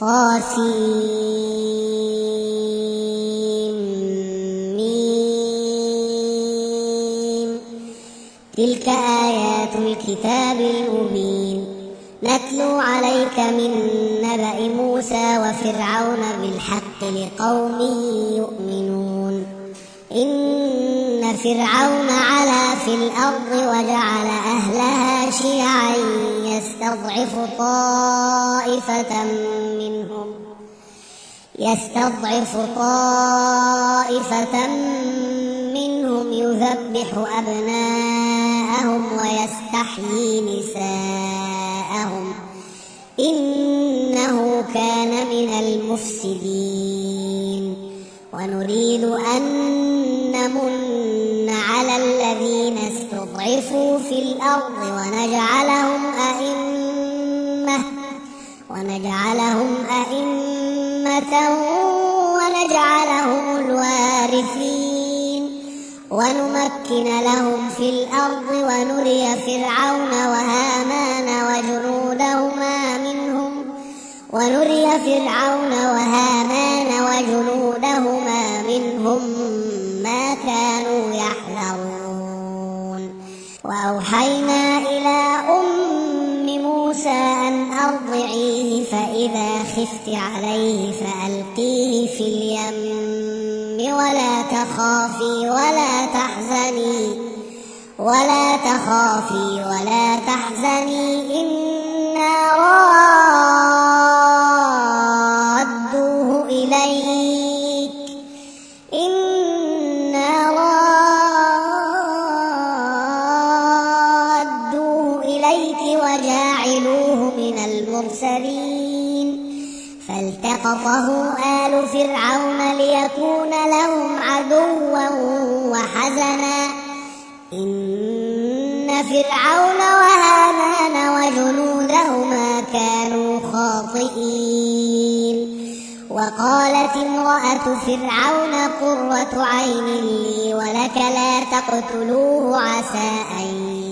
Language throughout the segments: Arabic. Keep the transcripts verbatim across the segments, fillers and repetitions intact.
طاسيم. تلك آيات الكتاب المبين. نتلو عليك من نبأ موسى وفرعون بالحق لقوم يؤمنون. إن فرعون علا في الأرض وجعل أهلها شيعا يستضعف طائفة منهم يستضعف طائفة منهم يذبح أبناءهم ويستحيي نساءهم إنه كان من المفسدين. ونريد أن نمن على الذين استضعفوا في الأرض ونجعلهم أئمة ونجعلهم أئمة ونجعلهم الوارثين ونمكن لهم في الأرض ونري فرعون وهامان وجنودهما منهم ونري فرعون وهامان وجنودهما منهم ما كانوا يحذرون. وأوحينا إلى أم موسى أن أرضعيه فإذا خفت عليه فألقيه في اليم ولا تخافي ولا تحزني ولا تخافي ولا تحزني إنا رادوه إليك إنا رادوه إليك وجاعلوه من المرسلين. فالتقطه آل فرعون ليكون لهم عدوا وحزنا إن فرعون وهامان وجنودهما كانوا خاطئين. وقالت امرأة فرعون قرة عين لي ولك لا تقتلوه عسى أن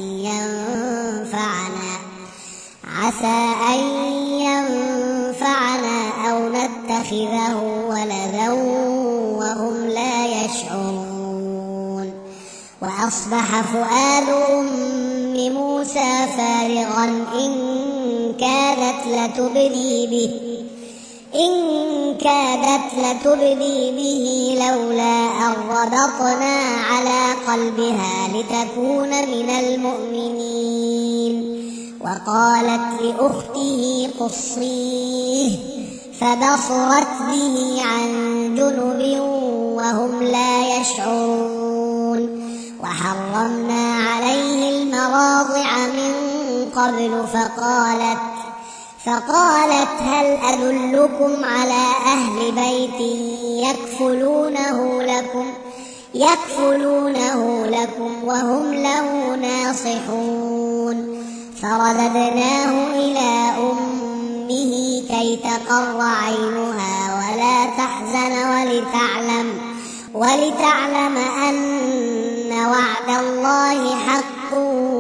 ينفعنا عسى أن ينفعنا أو نتخذه ولدا وهم لا يشعرون. وأصبح فؤاد أم موسى فارغا إن كادت لتبدي به إن كادت لتبدي به لولا أن ربطنا على قلبها لتكون من المؤمنين. وقالت لأخته قصيه فبصرت به عن جنب وهم لا يشعرون. وحرمنا عليه المراضع من قبل فقالت فقالت هل أدلكم على أهل بيت يكفلونه لكم يكفلونه لكم وهم له ناصحون. فرددناه إلى أمه كي تقر عينها ولا تحزن ولتعلم ولتعلم أن وعد الله حق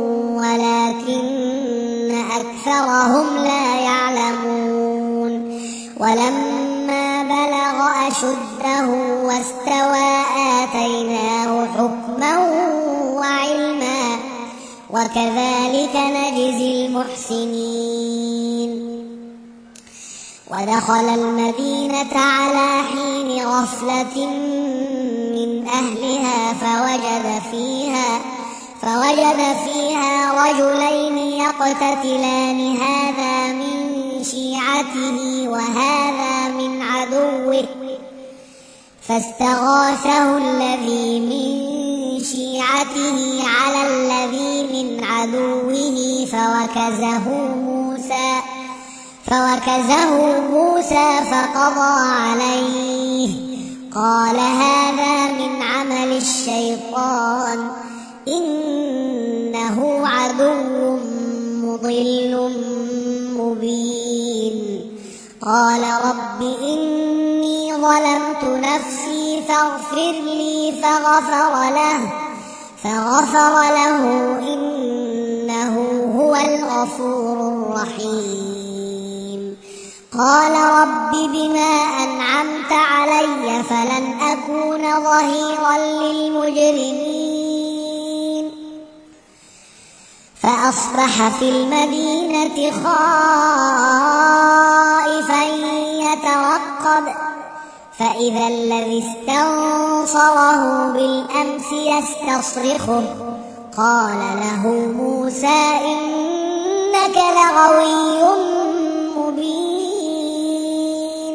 ولكن أكثرهم لا يعلمون. ولما بلغ أشده واستوى آتيناه حكما وعلما وكذلك نجزي المحسنين. ودخل المدينة على حين غفلة من أهلها فوجد فيها فوجد فيها رجلين يقتتلان هذا من شيعته وهذا من عدوه فاستغاثه الذي من شيعته على الذي من عدوه فوكزه موسى فوكزه موسى فقضى عليه قال هذا من عمل الشيطان إنه عدو مضل مبين. قال رب إني ظلمت نفسي فاغفر لي فغفر له فغفر له إنه هو الغفور الرحيم. قال رب بما أنعمت علي فلن أكون ظهيرا للمجرمين فأصبح في المدينة خائفا يترقب فإذا الذي استنصره بالأمس يستصرخه قال له موسى إنك لغوي مبين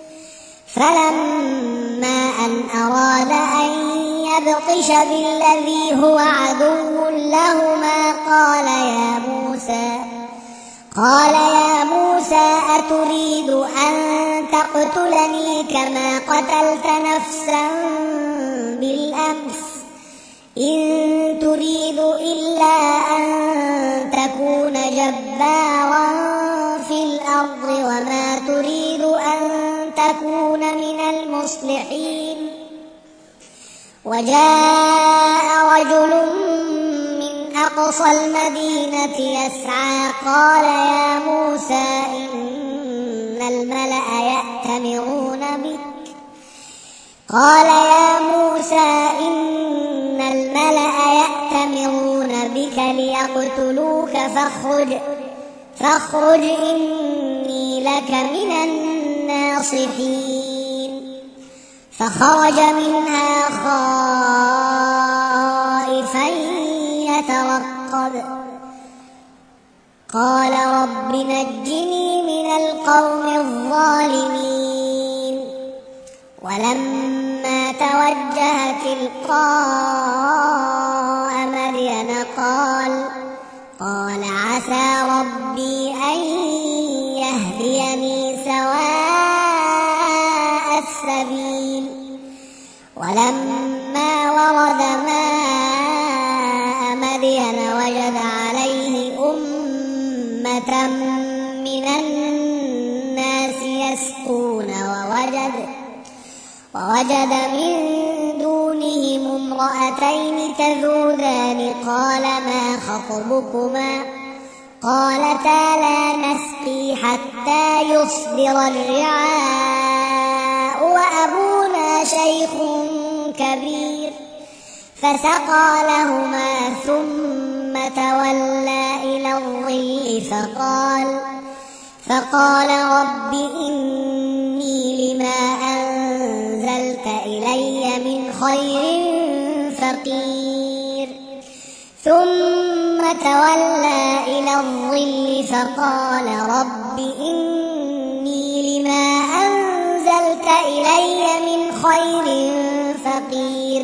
فلما أن أراد أن يبطش بالذي هو عدو لهما قال يا موسى قال يا موسى أتريد أن تقتلني كما قتلت نفسا بالأمس إن تريد إلا أن تكون جبارا في الأرض وما تريد أن تكون من المصلحين وجاء رجل من أقصى المدينة يسعى قال يا موسى إن الملأ يأتمرون بك قال يا موسى إن الملأ يأتمرون بك ليقتلوك فاخرج فاخرج إني لك من الناصحين فخرج منها خائفا يترقب قال رب نجني من القوم الظالمين ولما توجه تلقاء مدين قال قال عسى ربي أن يهديني سواء السبيل ولما ورد ماء مدين وجد عليه أمة من الناس يسقون ووجد ووجد من دونهم امرأتين تذودان قال ما خطبكما قالتا لا نسقي حتى يصدر الرعاء وأبونا شيخ كبير فسقى لهما ثم تولى إلى الظل فقال فقال رب إني لما أنزلت إلي من خير فقير ثم تولى إلى الظل فقال رب إني لما أنزلت إلي من خير فقير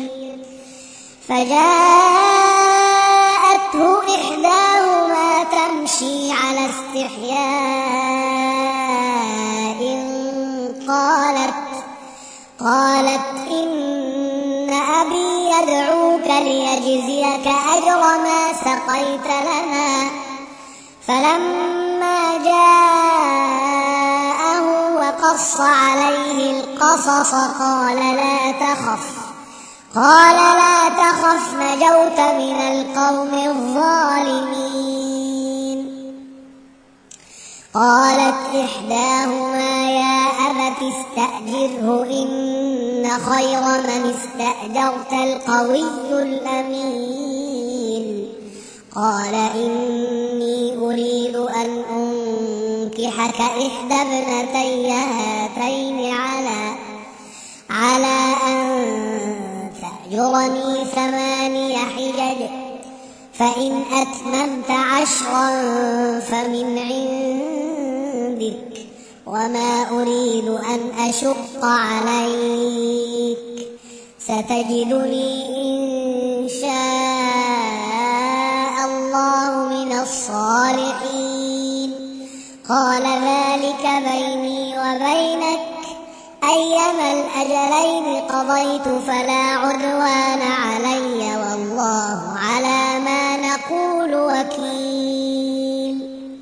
فجاءته إحداهما تمشي على استحياء قالت قالت إن أبي يدعوك ليجزيك أجر ما سقيت لنا فلما جاءه وقص عليه القصص قال لا تخف قال لا تخف نجوت من القوم الظالمين قالت إحداهما يا أبت استأجره إن خير من استأجرت القوي الأمين قال إني أريد أن أنكحك إحدى ابنتي هاتين على على أن تأجرني ثماني حجج فإن أتممت عشرا فمن عندك وما أريد أن أشق عليك ستجدني إن شاء الله من الصالحين قال ذلك بيني وبينك أيما الأجلين قضيت فلا عدوان علي والله على ما نقول وكيل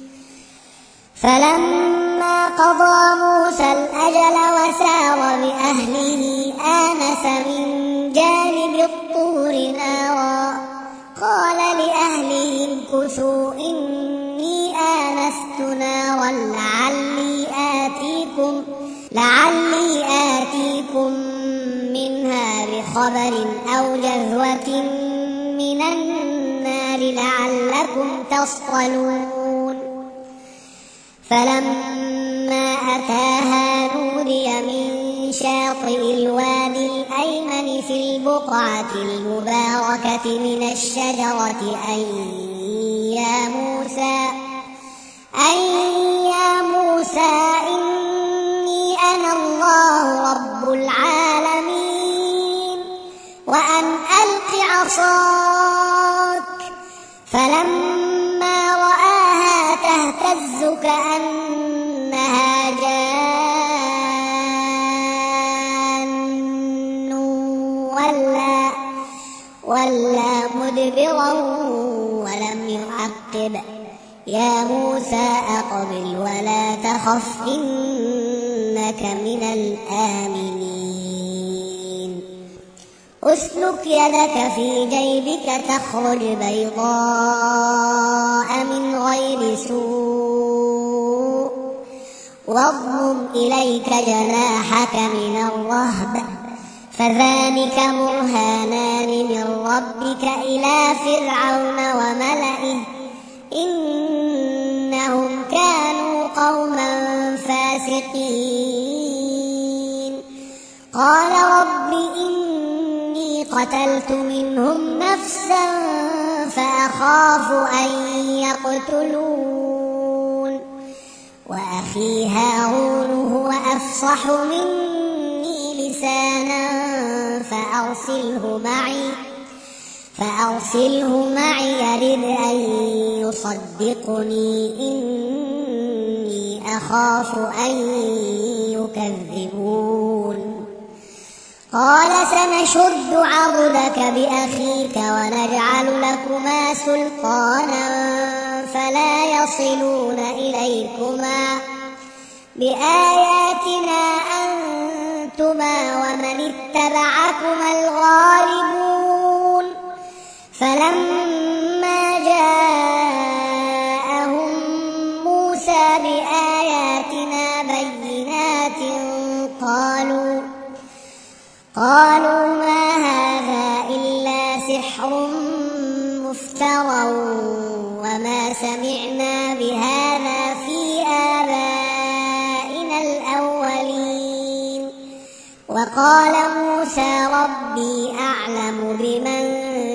فلما قضى موسى الأجل وسار بأهله آنس من جانب الطور نارا قال لأهلهم امكثوا إني آنست نارا لعلي آتيكم لعلي آتيكم منها بخبر أو جذوة من النار لعلكم تصطلون فلما أتاها نودي من شاطئ الوادي الأيمن في البقعة المباركة من الشجرة أن يا موسى أن يا موسى إني أنا الله رب العالمين وأن ألق عصاك فلما رآها تهتز كأنها جان ولا, ولا مدبرا ولم يعقب يا موسى أقبل ولا تخف إنك من الآمنين أسلك يدك في جيبك تخرج بيضاء من غير سوء واضمم إليك جناحك من الرهب فذلك برهانان من ربك إلى فرعون وملئه إنهم كانوا قوما فاسقين قال رب إني قتلت منهم نفسا فأخاف أن يقتلون وأخي هارون هو أفصح مني لسانا فأرسله معي فأرسله معي يرد أن يصدقني إني أخاف أن يكذبون قال سنشد عضدك بأخيك ونجعل لكما سلطانا فلا يصلون إليكما بآياتنا أنتما ومن اتبعكما الغالبون فلما جاءهم موسى بآياتنا بينات قالوا قالوا ما هذا إلا سحر مفترى وما سمعنا بهذا في آبائنا الأولين وقال موسى ربي أعلم بمن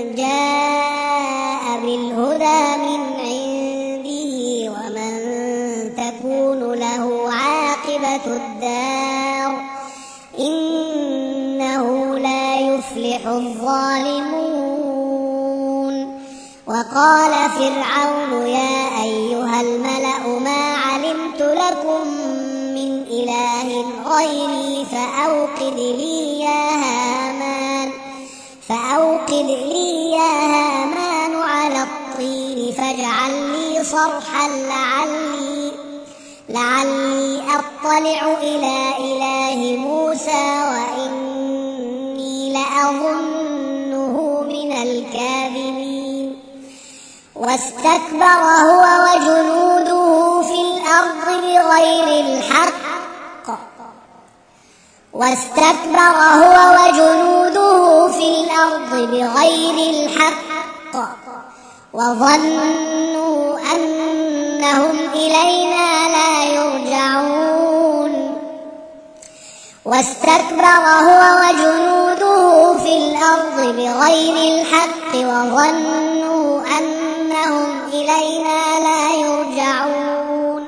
جاء بالهدى من عنده ومن تكون له عاقبة الدار إنه لا يفلح الظالمون وقال فرعون يا أيها الملأ ما علمت لكم من إله غيري فأوقد لي يا هامان فأوقد لي يا هامان على الطين فاجعل لي صرحا لعلي لعلي أطلع إلى إله موسى وإني لأظنه من الكاذبين واستكبر هو وجنوده في الأرض بغير الحق واستكبر هو وجنوده في الأرض بغير الحق وظنوا أنهم إلينا لا يرجعون واستكبر هو وجنوده في الأرض بغير الحق وظنوا أنهم إلينا لا يرجعون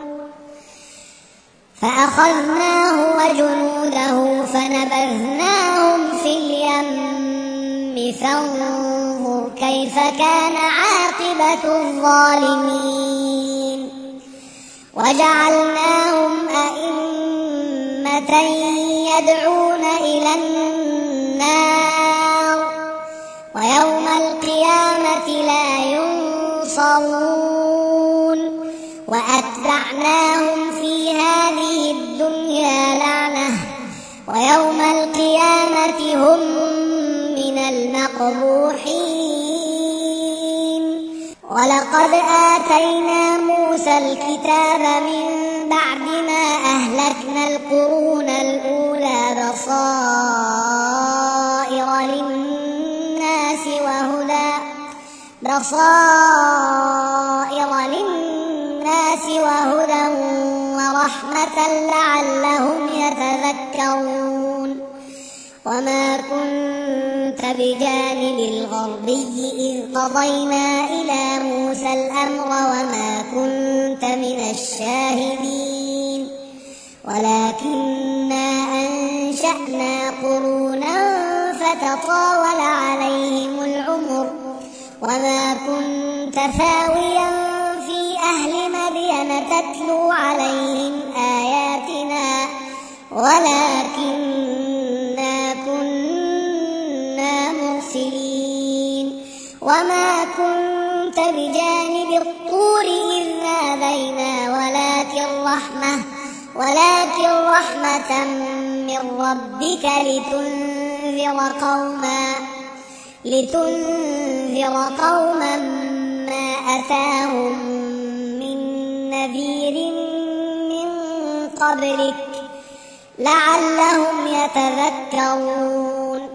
فأخذناه وجنوده فنبذناهم في اليم فانظر كيف كان عاقبة الظالمين وجعلناهم أئمة يدعون إلى النار ويوم القيامة لا ينصرون وأتبعناهم في هذه الدنيا لعنة ويوم القيامة هم من المقبوحين ولقد آتينا موسى الكتاب من بعد ما أهلكنا القرون الأولى بصائر للناس وهدى بصائر للناس وهدى ورحمة لعلهم يتذكرون وما كنت بجانب الغربي إذ قضينا إلى موسى الأمر وما كنت من الشاهدين ولكننا أنشأنا قرونا فتطاول عليهم العمر وما كنت ثاويا في أهل مدين تتلو عليهم آياتنا ولكننا كنا مرسلين وما كنت بجانب الطور إذ نادينا ولكن رحمة ولكن رحمة من ربك لتنذر قوما لتنذر قوما ما أتاهم من نذير من قبلك لعلهم يتذكرون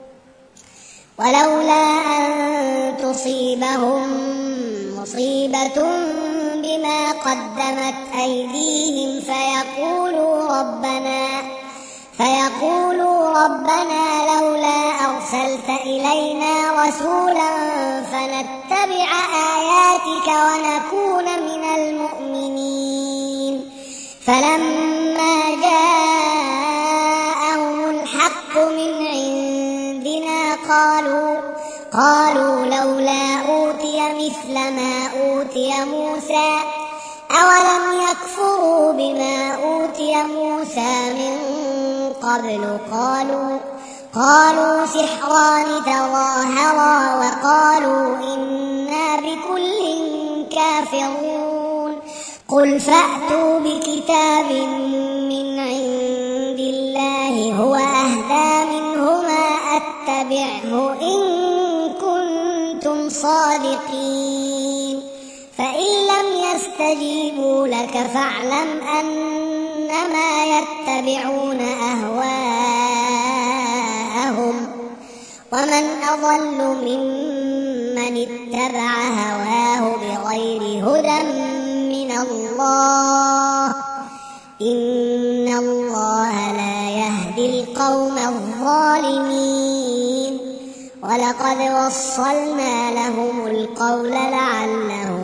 ولولا أن تصيبهم مصيبة بما قدمت أيديهم فيقولوا ربنا فيقولوا ربنا لولا أرسلت إلينا رسولا فنتبع آياتك ونكون من المؤمنين فلما جاءهم الحق من عندنا قالوا قالوا لولا أوتي مثل ما أوتي موسى أولم يكفروا بما أوتي موسى من قبل قالوا قالوا سحران تظاهرا وقالوا إنا بكل كافرون قل فأتوا بكتاب من عند الله هو أهدى منهما أتبعه إن كنتم صادقين فإن لم يستجيبوا لك فاعلم أنما يتبعون أهواءهم ومن أضل ممن اتبع هواه بغير هدى من الله إن الله لا يهدي القوم الظالمين ولقد وصلنا لهم القول لعلهم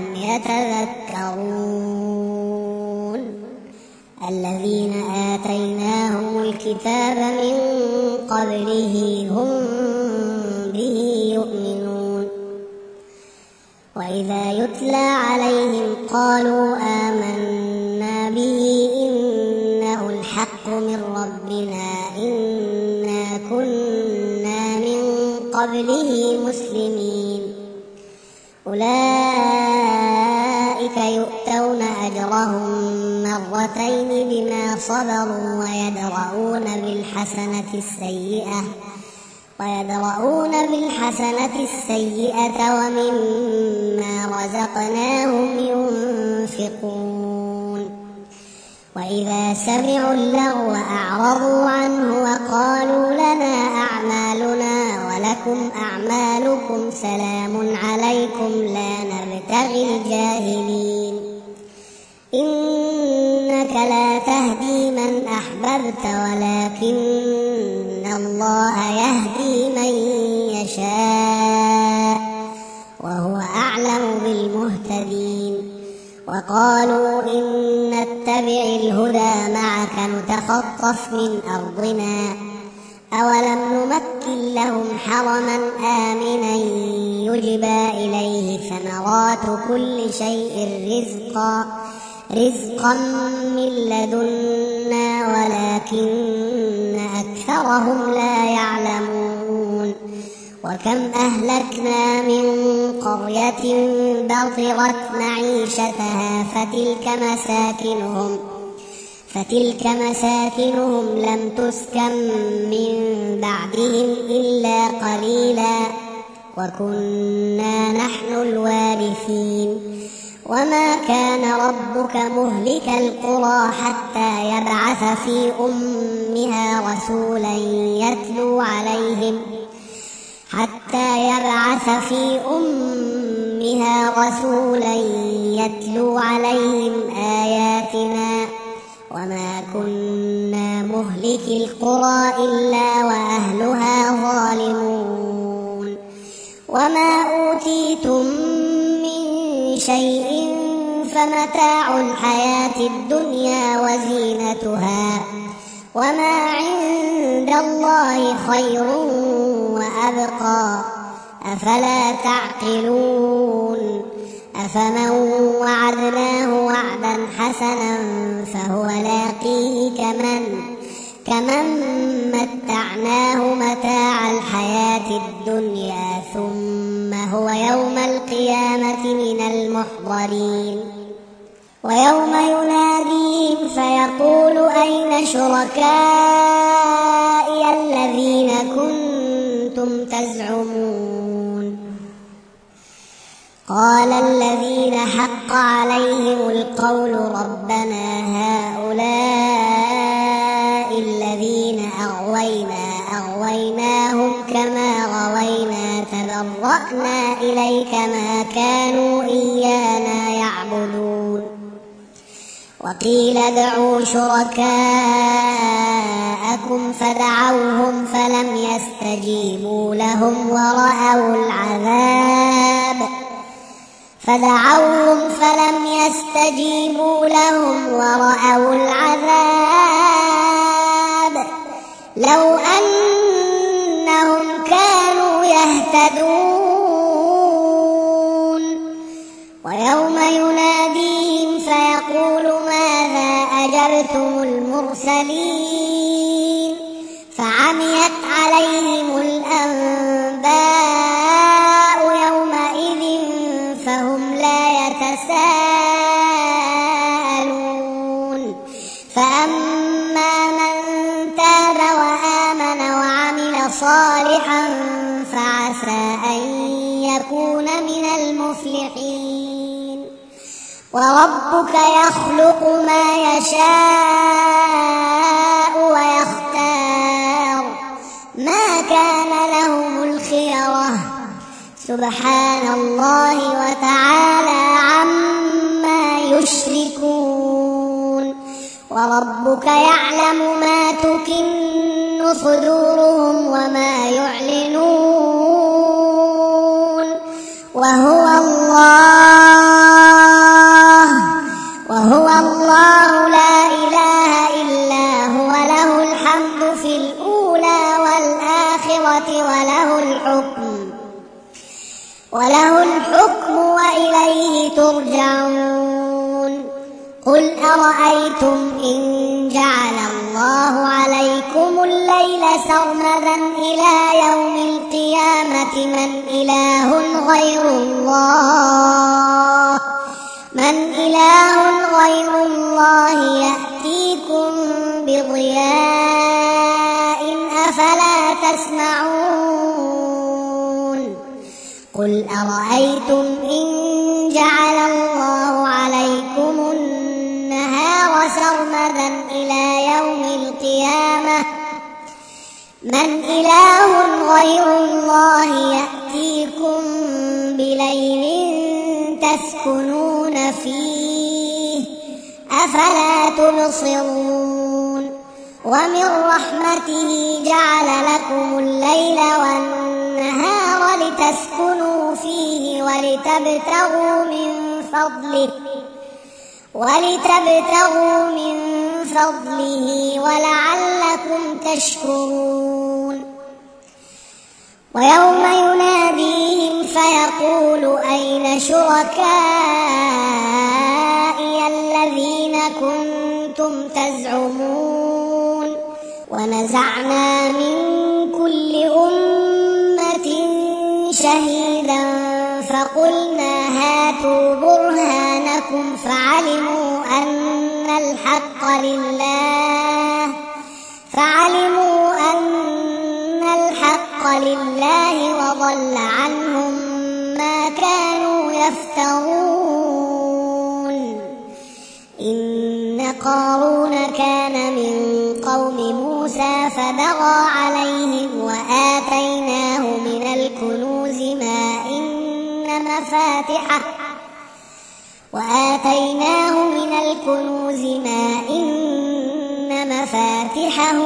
يتذكرون الذين آتيناهم الكتاب من قبله هم به يؤمنون وإذا يتلى عليهم قالوا آمنا به إنه الحق من ربنا إنا كنا من قبله مسلمين أولئك يؤتون أجرهم مرتين بما صبروا ويدرؤون بالحسنة السيئة ويدرؤون بالحسنة السيئة ومما رزقناهم ينفقون وإذا سمعوا اللغو أعرضوا عنه وقالوا لنا أعمالنا ولكم أعمالكم سلام عليكم لا نبتغي الجاهلين إنك لا تهدي من أحببت ولكن الله يهدي من يشاء وهو أعلم بالمهتدين وقالوا إن نتبع الهدى معك نتخطف من أرضنا أولم نمكن لهم حرما آمنا يجبى إليه ثمرات كل شيء رزقا رزقا من لدنا ولكن أكثرهم لا يعلمون وكم أهلكنا من قرية بطرت معيشتها فتلك مساكنهم فتلك مساكنهم لم تسكن من بعدهم إلا قليلا وكنا نحن الوارثين وما كان ربك مهلك القرى حتى حتى يبعث في أمها رسولا يتلو عليهم حتى يبعث في أمها رسولا يتلو عليهم آياتنا وما كنا مهلك القرى إلا وأهلها ظالمون وما أوتيتم من شيء فمتاع الحياة الدنيا وزينتها وما عند الله خير وأبقى أفلا تعقلون أفمن وعدناه وعدا حسنا فهو لاقيه كمن كمن متعناه متاع الحياة الدنيا ثم هو يوم القيامة من المحضرين ويوم يناديهم فيقول أين شركائي الذين كنتم تزعمون قال الذين حق عليهم القول ربنا هؤلاء الذين أغوينا أغويناهم كما غوينا تبرأنا إليك ما كانوا إيانا يعبدون وقيل ادعوا شركاءكم فدعوهم فلم يستجيبوا لهم ورأوا العذاب فدعوهم فلم يستجيبوا لهم ورأوا العذاب لو أنهم كانوا يهتدون ويوم يناديهم فيقول ماذا أجبتم المرسلين فعميت عليهم الأنباء يومئذ فهم لا يتساءلون فأما من تاب وآمن وعمل صالحا فعسى أن يكون من المفلحين وربك يخلق ما يشاء ويختار ما كان لهم الخيرة سبحان الله وتعالى عما يشركون وربك يعلم ما تكن صدورهم وما يعلنون وهو الله وهو الله لا إله إلا هو له الحمد في الأولى والآخرة وله الحكم وله الحكم وإليه ترجعون قل أرأيتم إن جعل الله عليكم الليل سرمدا إلى يوم القيامة من إله غير الله من إله غير الله يأتيكم بضياء أفلا تسمعون قل أرأيتم إن جعل الله عليكم النهار سرمدا إلى يوم القيامة من إله غير الله يأتيكم بليل تسكنون فيه أفلا تبصرون ومن رحمته جعل لكم الليل والنهار لتسكنوا فيه ولتبتغوا من فضله ولتبتغوا من فضله ولعلكم تشكرون ويوم يناديهم فيقول أين شركائي الذين كنتم تزعمون ونزعنا من كل أمة شهيدا فقلنا هاتوا برهانكم فعلموا أن الحق لله فعلموا أن الحق لله وضل عنهم ما كانوا يفترون إن قارون قوم موسى فبغى عليهم وآتيناه من الكنوز ما إن مفاتحه وآتيناه من الكنوز ما إن مفاتحه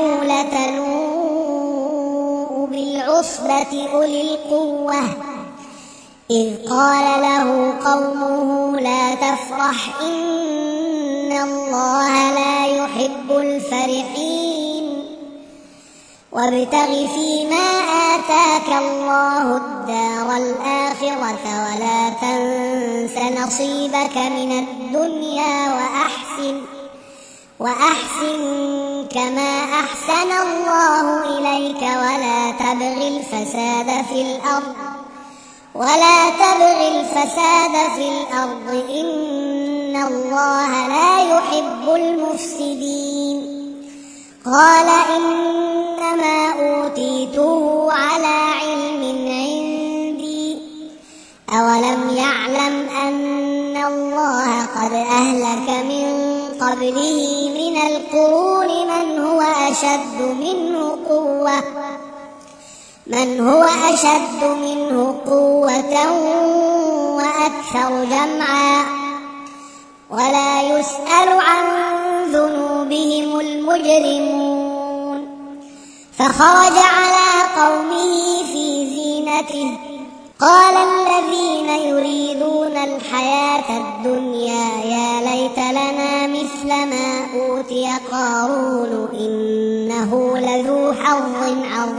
لتنوء بالعصبة أولي القوة إذ قال له قومه لا تفرح إن الله لا يحب الفرحين وابتغ فيما آتاك الله الدار الآخرة ولا تنس نصيبك من الدنيا وأحسن وأحسن كما أحسن الله إليك ولا تبغ الفساد في الأرض ولا تبغ الفساد في الأرض إن الله لا يحب المفسدين قال إنما أوتيته على علم عندي أولم يعلم أن الله قد أهلك من قبله من القرون من هو أشد منه قوة من هو أشد منه قوة وأكثر جمعا ولا يسأل عن ذنوبهم المجرمون فخرج على قومه في زينته قال الذين يريدون الحياة الدنيا يا ليت لنا مثل ما أوتي قارون إنه لذو حظ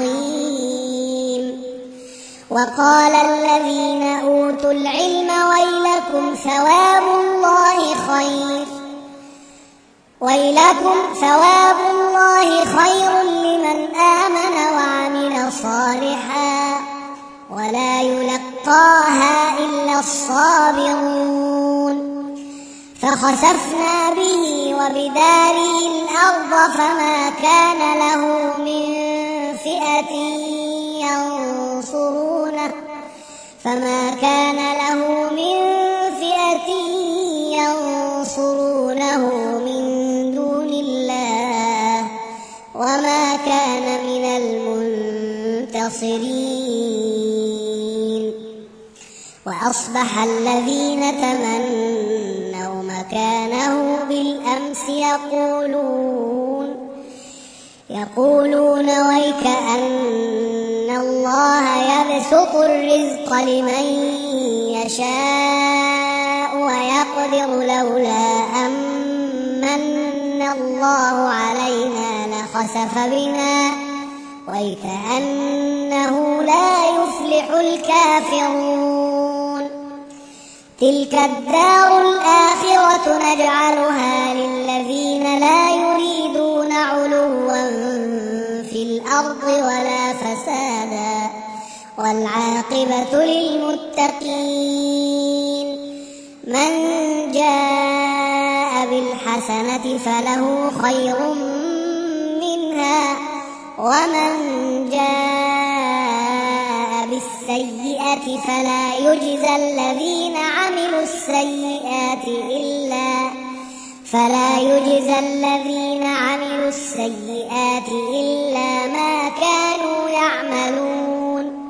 عظيم وقال الذين أوتوا العلم ويلكم ثواب الله خير ويلكم ثواب الله خير لمن آمن وعمل صالحا ولا يلقاها إلا الصابرون فخسفنا به وبداره الأرض فما كان له من فئة ينصرونه فما كان له من فئة ينصرونه من دون الله وما كان من المنتصرين وأصبح الذين تمنوا مكانه بالأمس يقولون يقولون ويكأن الله يبسط الرزق لمن يشاء ويقدر لولا أمن الله علينا لخسف بنا ويكأنه لا يفلح الكافرون تلك الدار الآخرة نجعلها للذين لا يريدون علوا في الأرض ولا فسادا والعاقبة للمتقين من جاء بالحسنة فله خير منها ومن جاء بالسيئة فلا يجزى الذين عملوا السيئات إلا فلا يجزى الذين عملوا السيئات إلا ما كانوا يعملون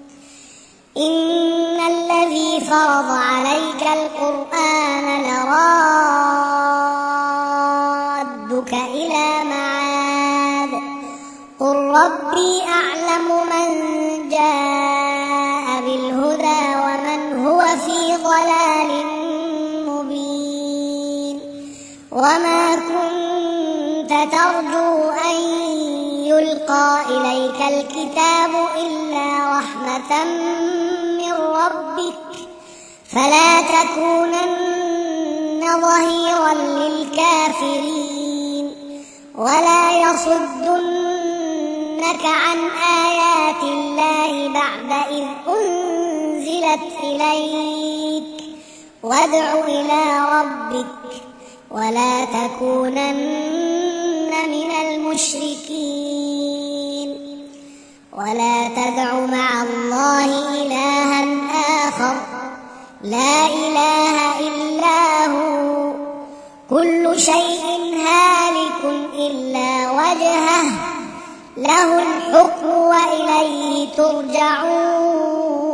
إن الذي فرض عليك القرآن لرادك إلى معاد قل ربي أعلم من جاء بالهدى ومن هو في ضلال مبين وما كنت ترجو أن يلقى إليك الكتاب إلا رحمة من ربك فلا تكونن ظهيرا للكافرين ولا يصدنك عن آيات الله بعد إذ أنزلت إليك وادع إلى ربك ولا تكونن من المشركين ولا تدع مع الله إلها آخر لا إله إلا هو كل شيء هالك إلا وجهه وجهه له الحكم وإليه ترجعون